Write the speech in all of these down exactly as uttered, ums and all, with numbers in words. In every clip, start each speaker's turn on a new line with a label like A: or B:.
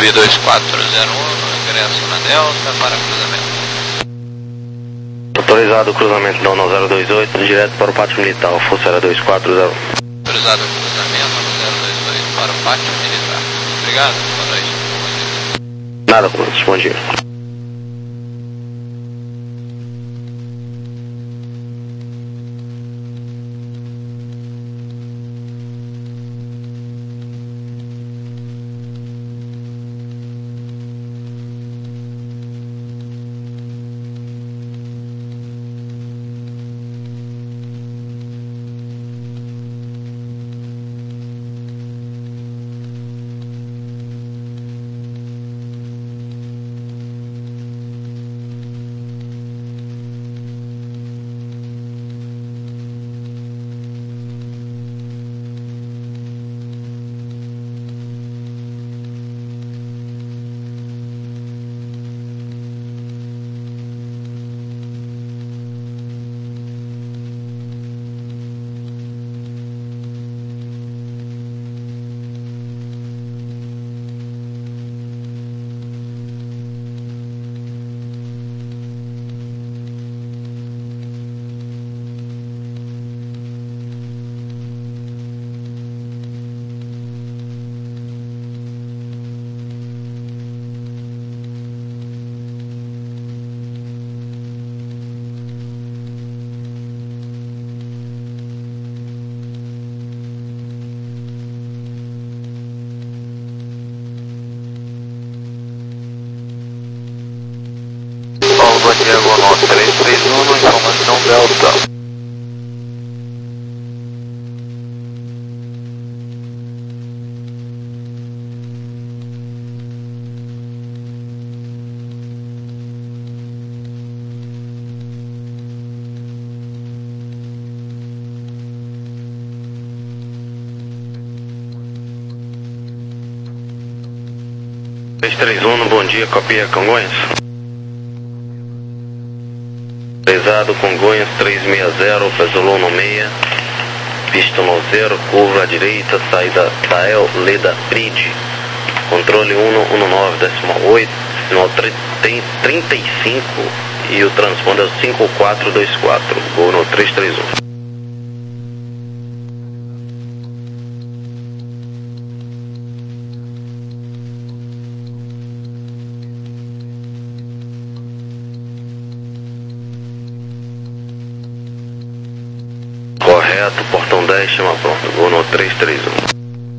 A: B dois quatro zero um, ingresso na Delta para cruzamento.
B: Autorizado o cruzamento da um zero dois oito, direto para o pátio militar, Força Aérea dois quatro zero um.
A: Autorizado o cruzamento um zero dois oito para o pátio militar. Obrigado, boa noite.
B: Nada, comandantes, bom dia.
A: Diagonal três três um, informação Delta.
B: três três um, bom dia, copia Congonhas. Autorizado Congonhas três seis zero, Pesolou no meia, pista no zero, curva à direita, saída da El Leda Bridge, controle um um nove decimal oito, sinal trinta e cinco e o transponder cinco quatro dois quatro, gol no três três um. Correto, portão dez, chama pronto, gol no três três um.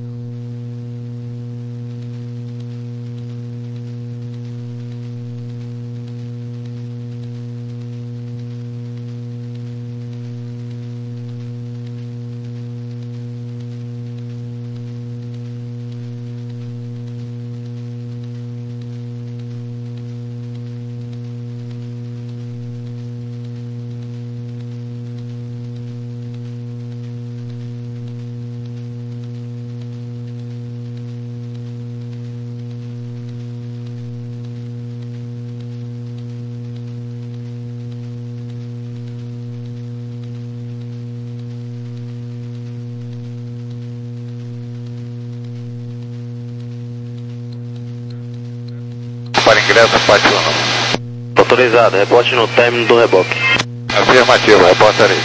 A: Para ingresso, pátio não.
B: Autorizado, rebote no término do reboque.
A: Afirmativo, reportarei.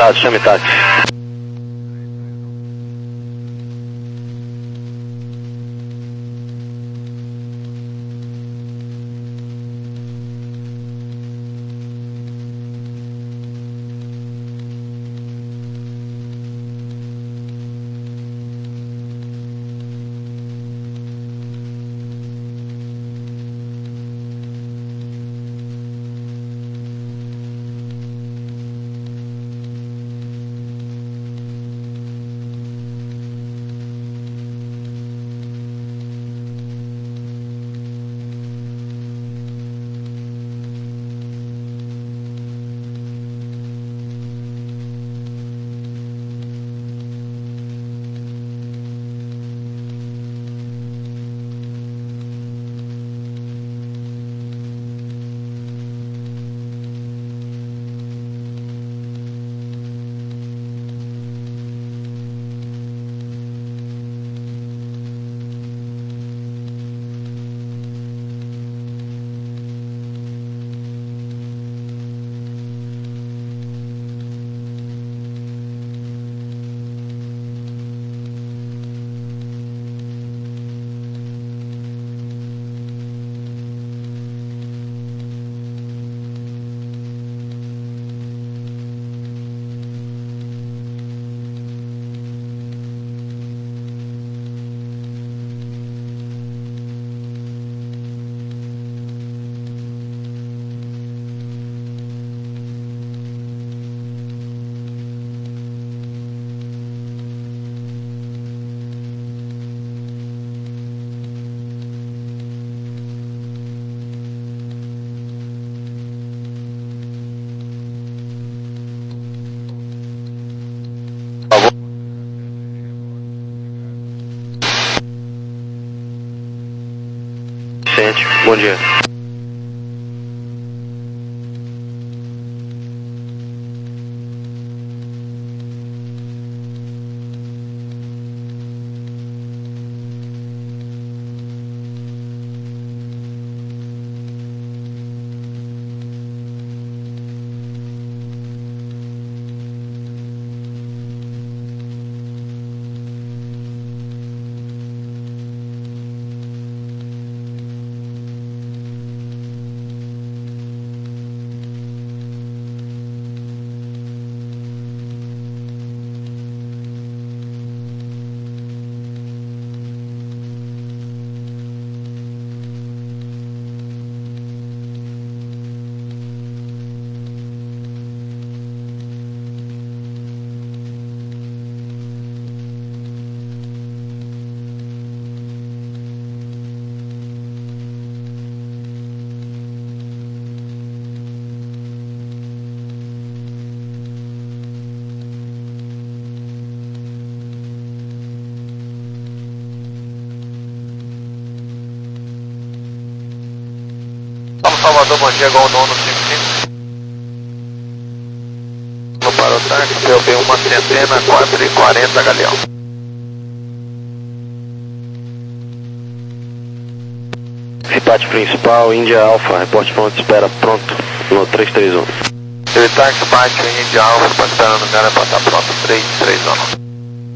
B: Tá, chame táxi. Bom dia.
A: Salvador, bom dia, Gol nono cinco cinco. No para o táxi, P O B uma centena, quatro e quarenta, Galeão.
B: Cipate principal, Índia Alfa, reporte pronto, espera pronto, no três três um.
A: Ele táxi, bate o Índia Alfa, pode esperar no lugar, para estar pronto, três três um.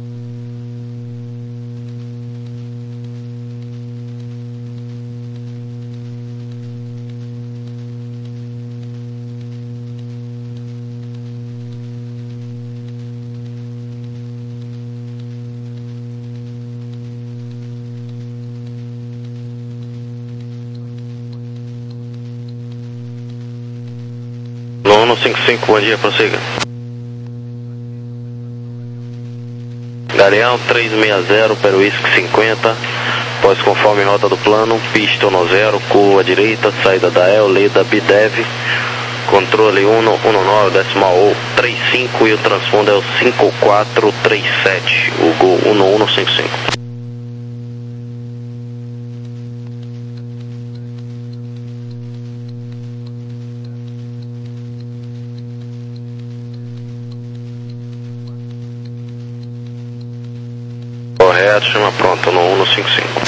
B: Nono cinco cinco, bom dia, prossiga. Galeão três seis zero, Peruísque cinquenta, pós conforme rota do plano, pista no zero, curva direita, saída da El, Leda, Bidev, controle um um nove, decimal O trinta e cinco e o transponder é o cinco quatro três sete, o Gol um um cinco cinco. Correto, chama pronto, no um cinco cinco.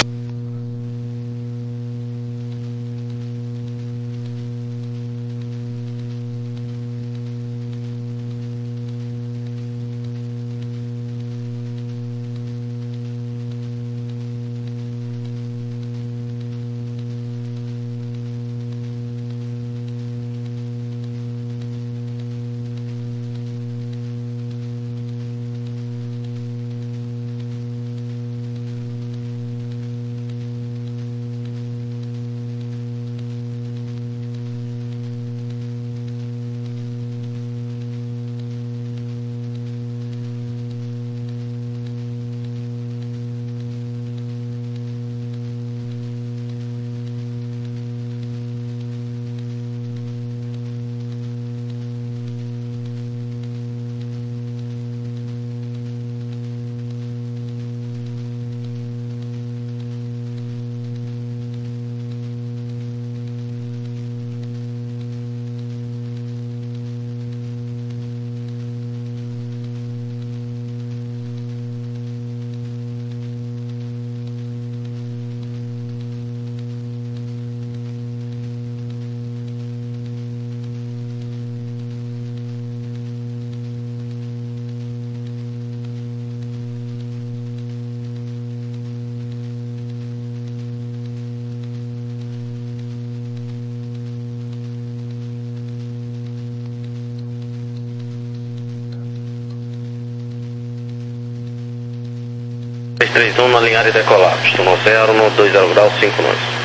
B: três três um na linha área de decolar, pista no zero, no dois zero grau, cinco nós.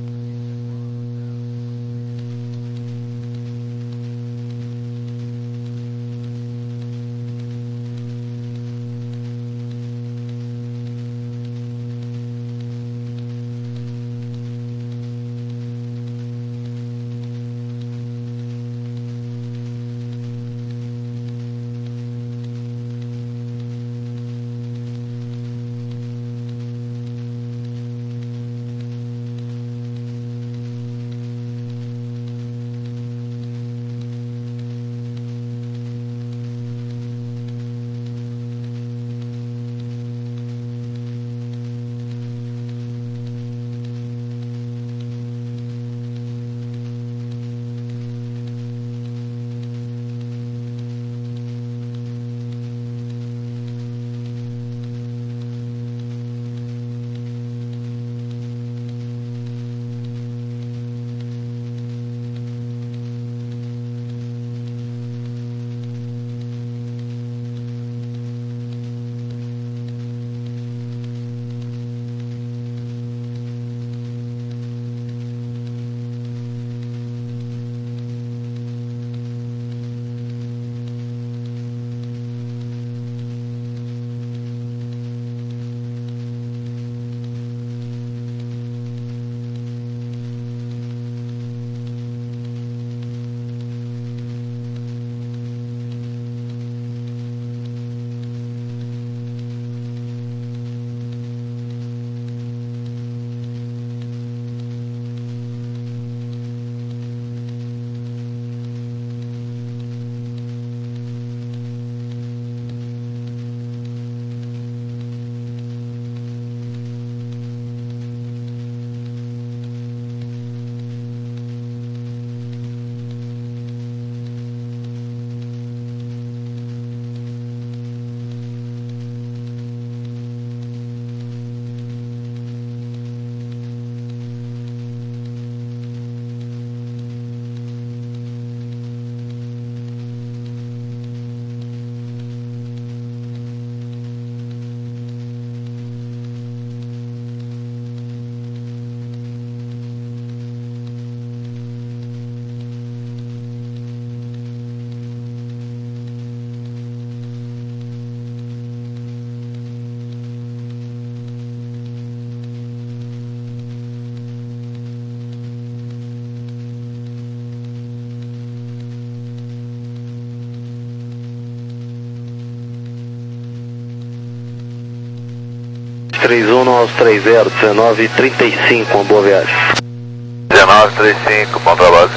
B: três um aos três zero, dezenove trinta e cinco, uma boa viagem.
C: dezenove trinta e cinco, bom trabalho.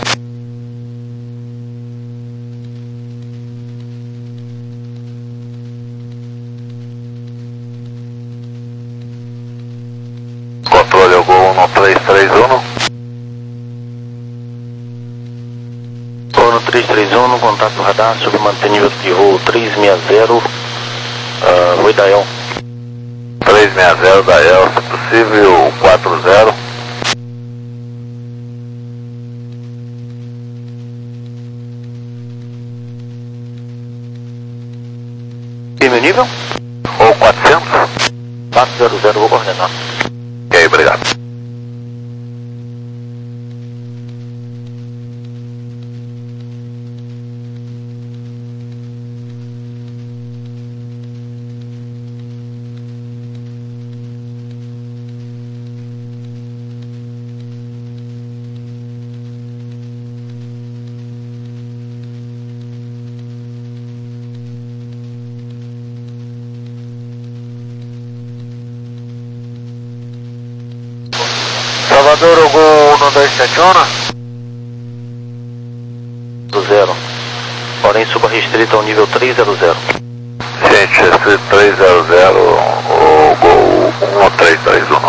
C: Controle ao gol um três três um.
B: Gol três três um, contato radar, sobre mantenimento de voo três seis zero, uh, oi Dael.
C: três seis zero da E L, se possível, quatro zero.
B: Firme nível?
C: Ou quatrocentos?
B: quatro zero zero, vou coordenar.
C: Ok, obrigado.
B: Salvador, o gol um dois sete um. Do zero. Porém, subarrestrito ao nível três zero zero.
C: Gente, esse três zero zero, o gol um três três um.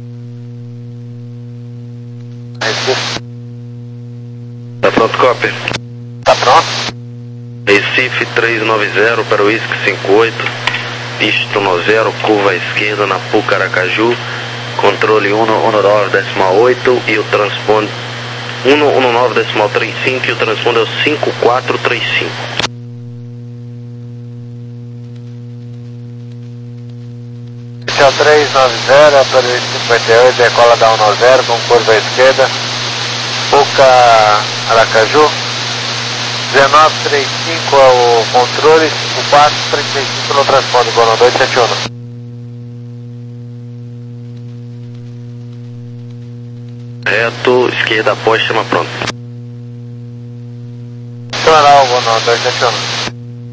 B: Tá pronto, copy?
D: Tá pronto?
B: Recife três nove zero para o Whisky cinco oito, pisto no zero, curva à esquerda na Pucaracaju, controle um nove decimal oito e o transponder um nove decimal trinta e cinco e o transponder é o cinco quatro três cinco.
C: Hotel três nove zero, Autori cinquenta e oito, decola da um zero com curva à esquerda, Puca Aracaju, dezenove trinta e cinco é o controle, o quatro trinta e cinco no transponder, Gol dois sete um.
B: Reto, esquerda após, chama pronto.
C: Chama lá o Gol dois sete um.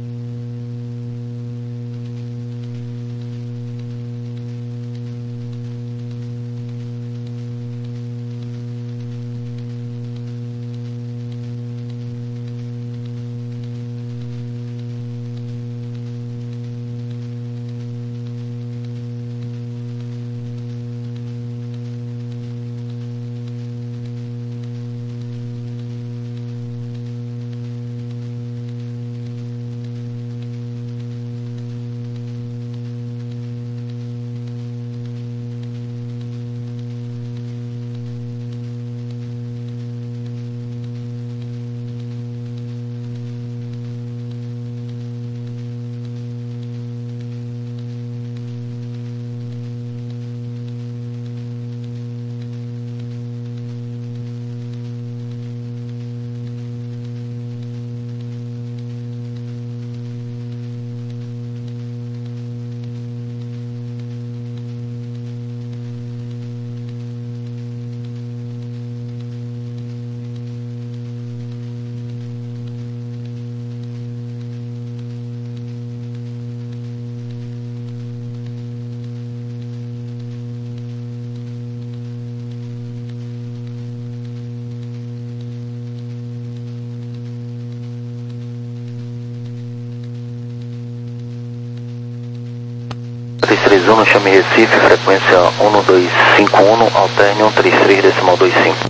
C: três três um, chame Recife, frequência um dois cinco um, alterne um três três decimal dois cinco.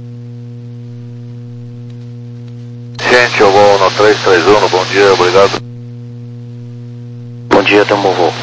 C: Gente, eu vou no três três um, bom dia, obrigado. Bom dia, tamo voo.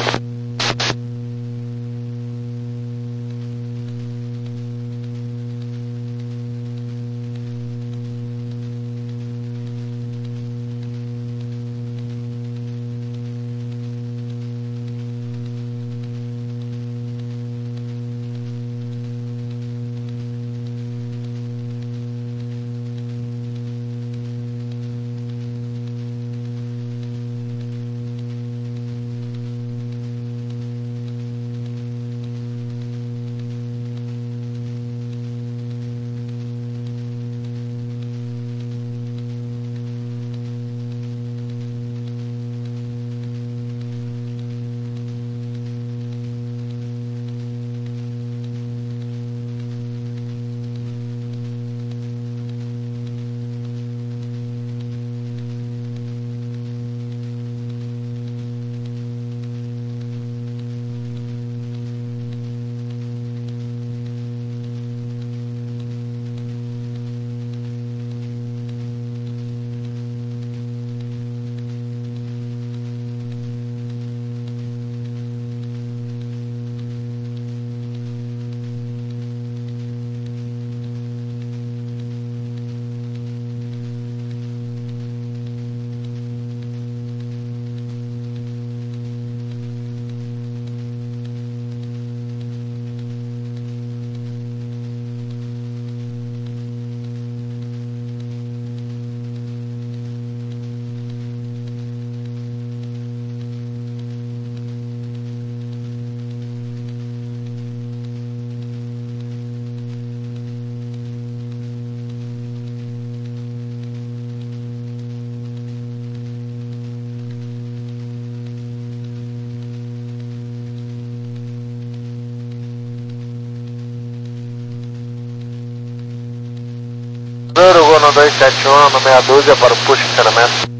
C: Gol dois sete um, no meia dúzia para o push de encerramento.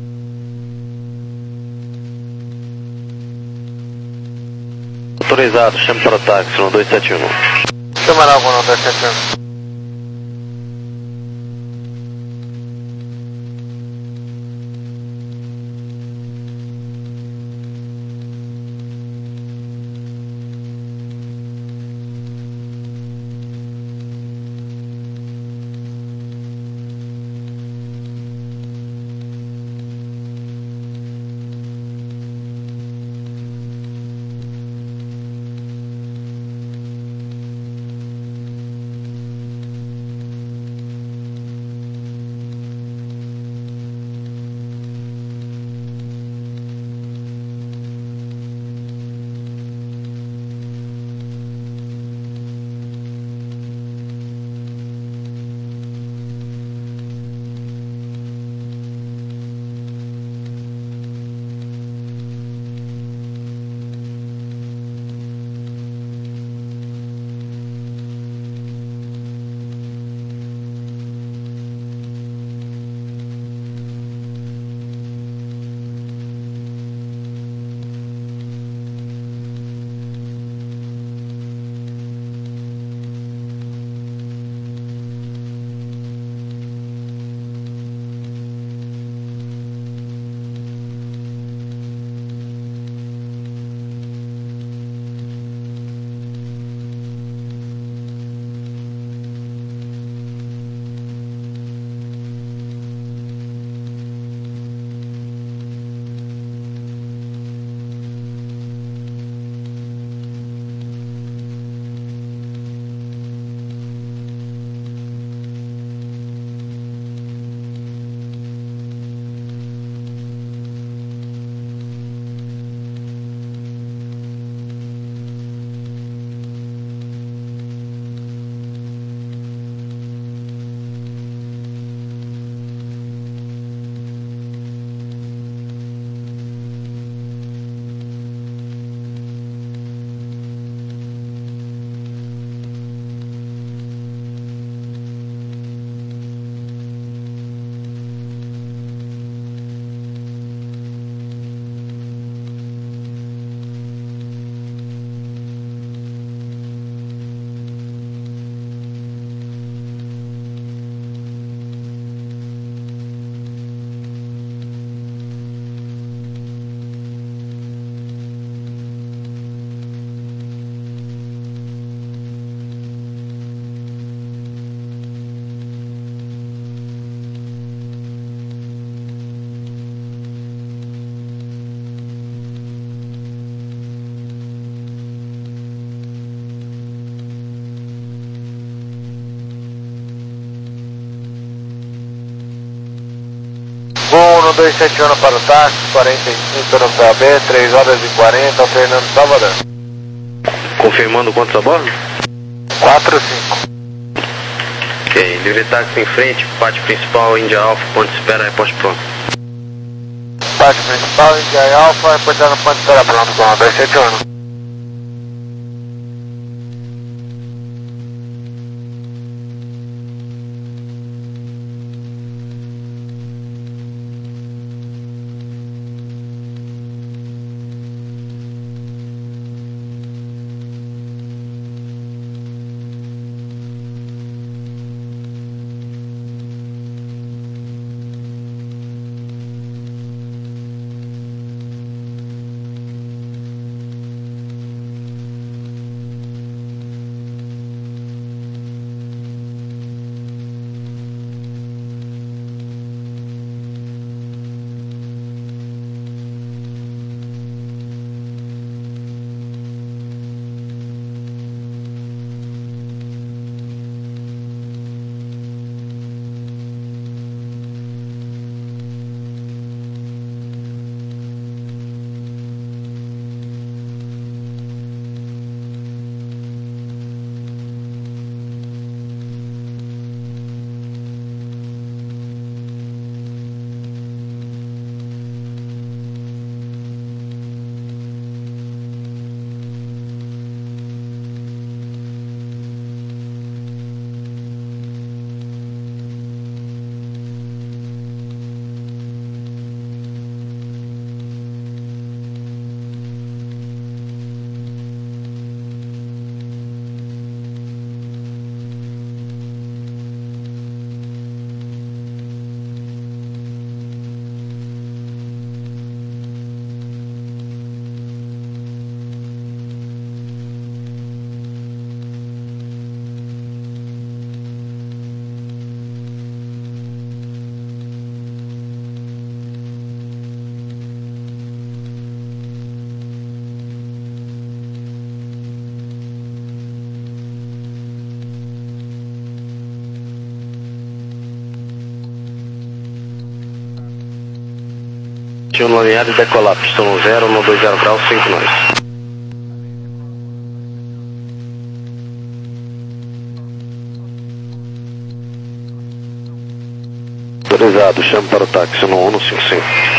B: Autorizado, chame para o táxi no dois sete um.
C: Chama lá o Gol dois sete um. um dois sete um para o táxi, quarenta e cinco no P A B, três horas e quarenta, Fernando Salvador.
B: Confirmando quantos a bordo?
C: quatro cinco.
B: Ok, livre táxi em frente, pátio principal, Índia Alfa, ponto de espera, reposte pronto.
C: Pátio principal, Índia Alfa, reportando ponto de espera pronto com um dois sete um.
B: No alinhado e decolar, pistão zero, no dois zero graus, cinco nós. Autorizado, chame para o táxi no um no cinco cinco.